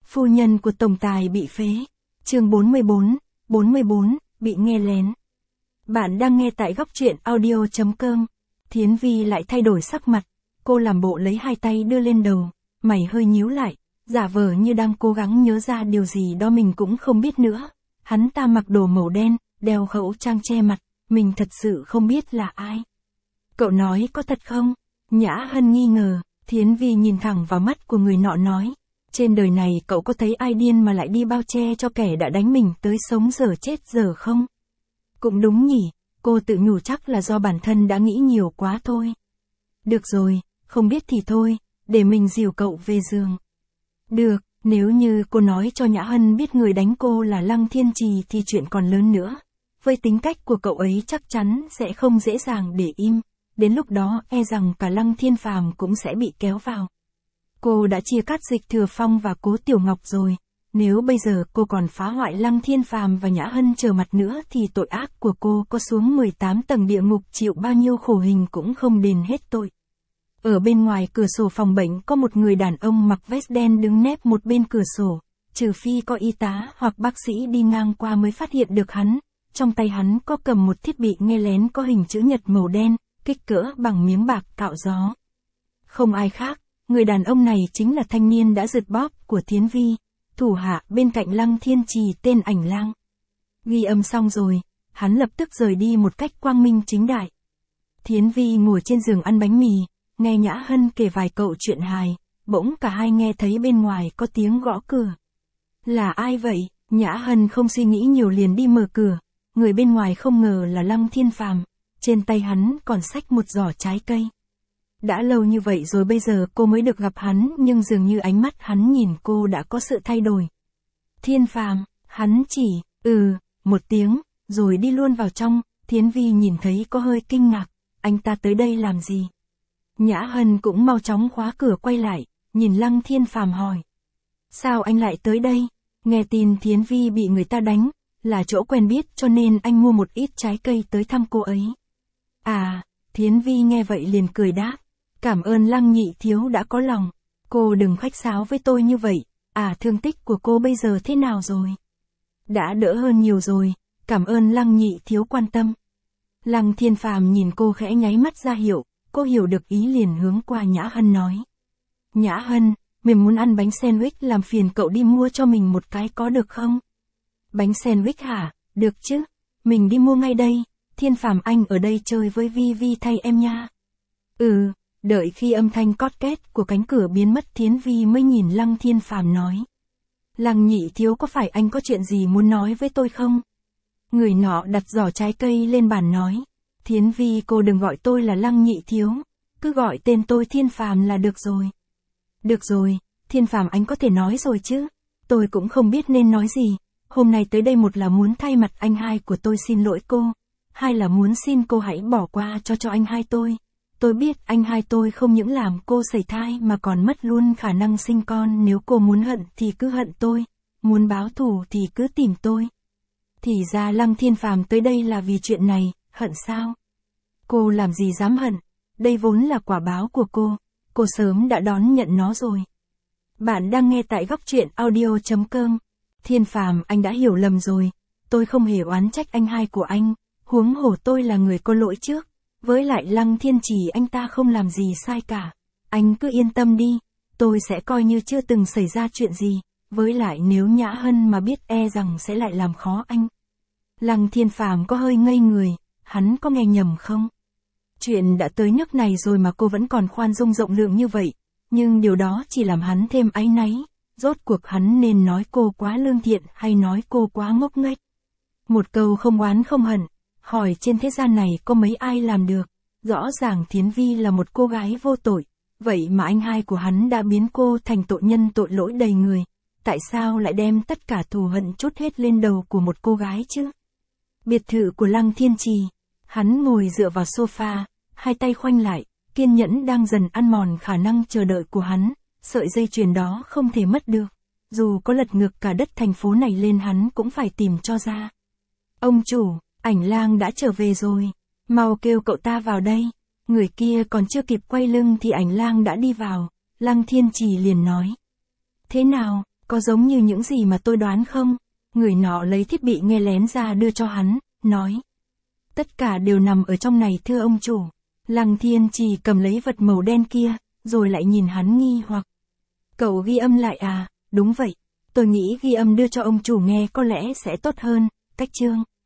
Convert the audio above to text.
Phu nhân của tổng tài bị phế. Chương 44, bị nghe lén. Bạn đang nghe tại góc truyện audio.com. Thiến Vi lại thay đổi sắc mặt, cô làm bộ lấy hai tay đưa lên đầu, mày hơi nhíu lại, giả vờ như đang cố gắng nhớ ra điều gì đó mình cũng không biết nữa. Hắn ta mặc đồ màu đen, đeo khẩu trang che mặt, mình thật sự không biết là ai. Cậu nói có thật không? Nhã Hân nghi ngờ, Thiến Vi nhìn thẳng vào mắt của người nọ nói. Trên đời này cậu có thấy ai điên mà lại đi bao che cho kẻ đã đánh mình tới sống dở chết dở không? Cũng đúng nhỉ, cô tự nhủ chắc là do bản thân đã nghĩ nhiều quá thôi. Được rồi, không biết thì thôi, để mình dìu cậu về giường. Được, nếu như cô nói cho Nhã Hân biết người đánh cô là Lăng Thiên Trì thì chuyện còn lớn nữa. Với tính cách của cậu ấy chắc chắn sẽ không dễ dàng để im, đến lúc đó e rằng cả Lăng Thiên Phàm cũng sẽ bị kéo vào. Cô đã chia cắt Dịch Thừa Phong và Cố Tiểu Ngọc rồi, nếu bây giờ cô còn phá hoại Lăng Thiên Phàm và Nhã Hân trở mặt nữa thì tội ác của cô có xuống 18 tầng địa ngục chịu bao nhiêu khổ hình cũng không đền hết tội. Ở bên ngoài cửa sổ phòng bệnh có một người đàn ông mặc vest đen đứng nép một bên cửa sổ, trừ phi có y tá hoặc bác sĩ đi ngang qua mới phát hiện được hắn. Trong tay hắn có cầm một thiết bị nghe lén có hình chữ nhật màu đen, kích cỡ bằng miếng bạc cạo gió. Không ai khác, người đàn ông này chính là thanh niên đã giật bóp của Thiến Vi, thủ hạ bên cạnh Lăng Thiên Trì tên Ảnh Lang. Ghi âm xong rồi, hắn lập tức rời đi một cách quang minh chính đại. Thiến Vi ngồi trên giường ăn bánh mì, nghe Nhã Hân kể vài câu chuyện hài, bỗng cả hai nghe thấy bên ngoài có tiếng gõ cửa. Là ai vậy? Nhã Hân không suy nghĩ nhiều liền đi mở cửa, người bên ngoài không ngờ là Lăng Thiên Phàm, trên tay hắn còn xách một giỏ trái cây. Đã lâu như vậy rồi bây giờ cô mới được gặp hắn nhưng dường như ánh mắt hắn nhìn cô đã có sự thay đổi. Thiên Phàm, hắn chỉ, một tiếng, rồi đi luôn vào trong. Thiến Vi nhìn thấy có hơi kinh ngạc, anh ta tới đây làm gì? Nhã Hân cũng mau chóng khóa cửa quay lại, nhìn Lăng Thiên Phàm hỏi. Sao anh lại tới đây? Nghe tin Thiến Vi bị người ta đánh, là chỗ quen biết cho nên anh mua một ít trái cây tới thăm cô ấy. À, Thiến Vi nghe vậy liền cười đáp. Cảm ơn Lăng nhị thiếu đã có lòng. Cô đừng khách sáo với tôi như vậy. À, thương tích của cô bây giờ thế nào rồi? Đã đỡ hơn nhiều rồi, cảm ơn Lăng nhị thiếu quan tâm. Lăng Thiên Phàm nhìn cô khẽ nháy mắt ra hiệu, cô hiểu được ý liền hướng qua Nhã Hân nói. Nhã Hân, mình muốn ăn bánh sandwich, làm phiền cậu đi mua cho mình một cái có được không? Bánh sandwich hả? Được chứ, mình đi mua ngay đây. Thiên Phàm anh ở đây chơi với Vi Vi thay em nha. Đợi khi âm thanh cót két của cánh cửa biến mất Thiến Vi mới nhìn Lăng Thiên Phàm nói. Lăng nhị thiếu có phải anh có chuyện gì muốn nói với tôi không? Người nọ đặt giỏ trái cây lên bàn nói. Thiến Vi cô đừng gọi tôi là Lăng nhị thiếu, cứ gọi tên tôi Thiên Phàm là được rồi. Được rồi, Thiên Phàm anh có thể nói rồi chứ, tôi cũng không biết nên nói gì. Hôm nay tới đây một là muốn thay mặt anh hai của tôi xin lỗi cô, hai là muốn xin cô hãy bỏ qua cho anh hai tôi. Tôi biết anh hai tôi không những làm cô sẩy thai mà còn mất luôn khả năng sinh con, nếu cô muốn hận thì cứ hận tôi, muốn báo thù thì cứ tìm tôi. Thì ra Lăng Thiên Phàm tới đây là vì chuyện này, hận sao? Cô làm gì dám hận, đây vốn là quả báo của cô sớm đã đón nhận nó rồi. Bạn đang nghe tại góc truyện audio.com. Thiên Phàm anh đã hiểu lầm rồi, tôi không hề oán trách anh hai của anh, huống hồ tôi là người có lỗi trước. Với lại Lăng Thiên Trì anh ta không làm gì sai cả. Anh cứ yên tâm đi, tôi sẽ coi như chưa từng xảy ra chuyện gì. Với lại nếu Nhã Hân mà biết e rằng sẽ lại làm khó anh. Lăng Thiên Phàm có hơi ngây người, hắn có nghe nhầm không? Chuyện đã tới nước này rồi mà cô vẫn còn khoan dung rộng lượng như vậy. Nhưng điều đó chỉ làm hắn thêm áy náy. Rốt cuộc hắn nên nói cô quá lương thiện hay nói cô quá ngốc nghếch? Một câu không oán không hận. Hỏi trên thế gian này có mấy ai làm được, rõ ràng Thiến Vi là một cô gái vô tội, vậy mà anh hai của hắn đã biến cô thành tội nhân tội lỗi đầy người, tại sao lại đem tất cả thù hận trút hết lên đầu của một cô gái chứ? Biệt thự của Lăng Thiên Trì, hắn ngồi dựa vào sofa, hai tay khoanh lại, kiên nhẫn đang dần ăn mòn khả năng chờ đợi của hắn, sợi dây chuyền đó không thể mất được, dù có lật ngược cả đất thành phố này lên hắn cũng phải tìm cho ra. Ông chủ, Ảnh Lang đã trở về rồi, mau kêu cậu ta vào đây. Người kia còn chưa kịp quay lưng thì Ảnh Lang đã đi vào, Lăng Thiên Trì liền nói. Thế nào, Có giống như những gì mà tôi đoán không? Người nọ lấy thiết bị nghe lén ra đưa cho hắn, nói. Tất cả đều nằm ở trong này thưa ông chủ. Lăng Thiên Trì cầm lấy vật màu đen kia, rồi lại nhìn hắn nghi hoặc. Cậu ghi âm lại à? Đúng vậy. Tôi nghĩ ghi âm đưa cho ông chủ nghe có lẽ sẽ tốt hơn, Cách Chương.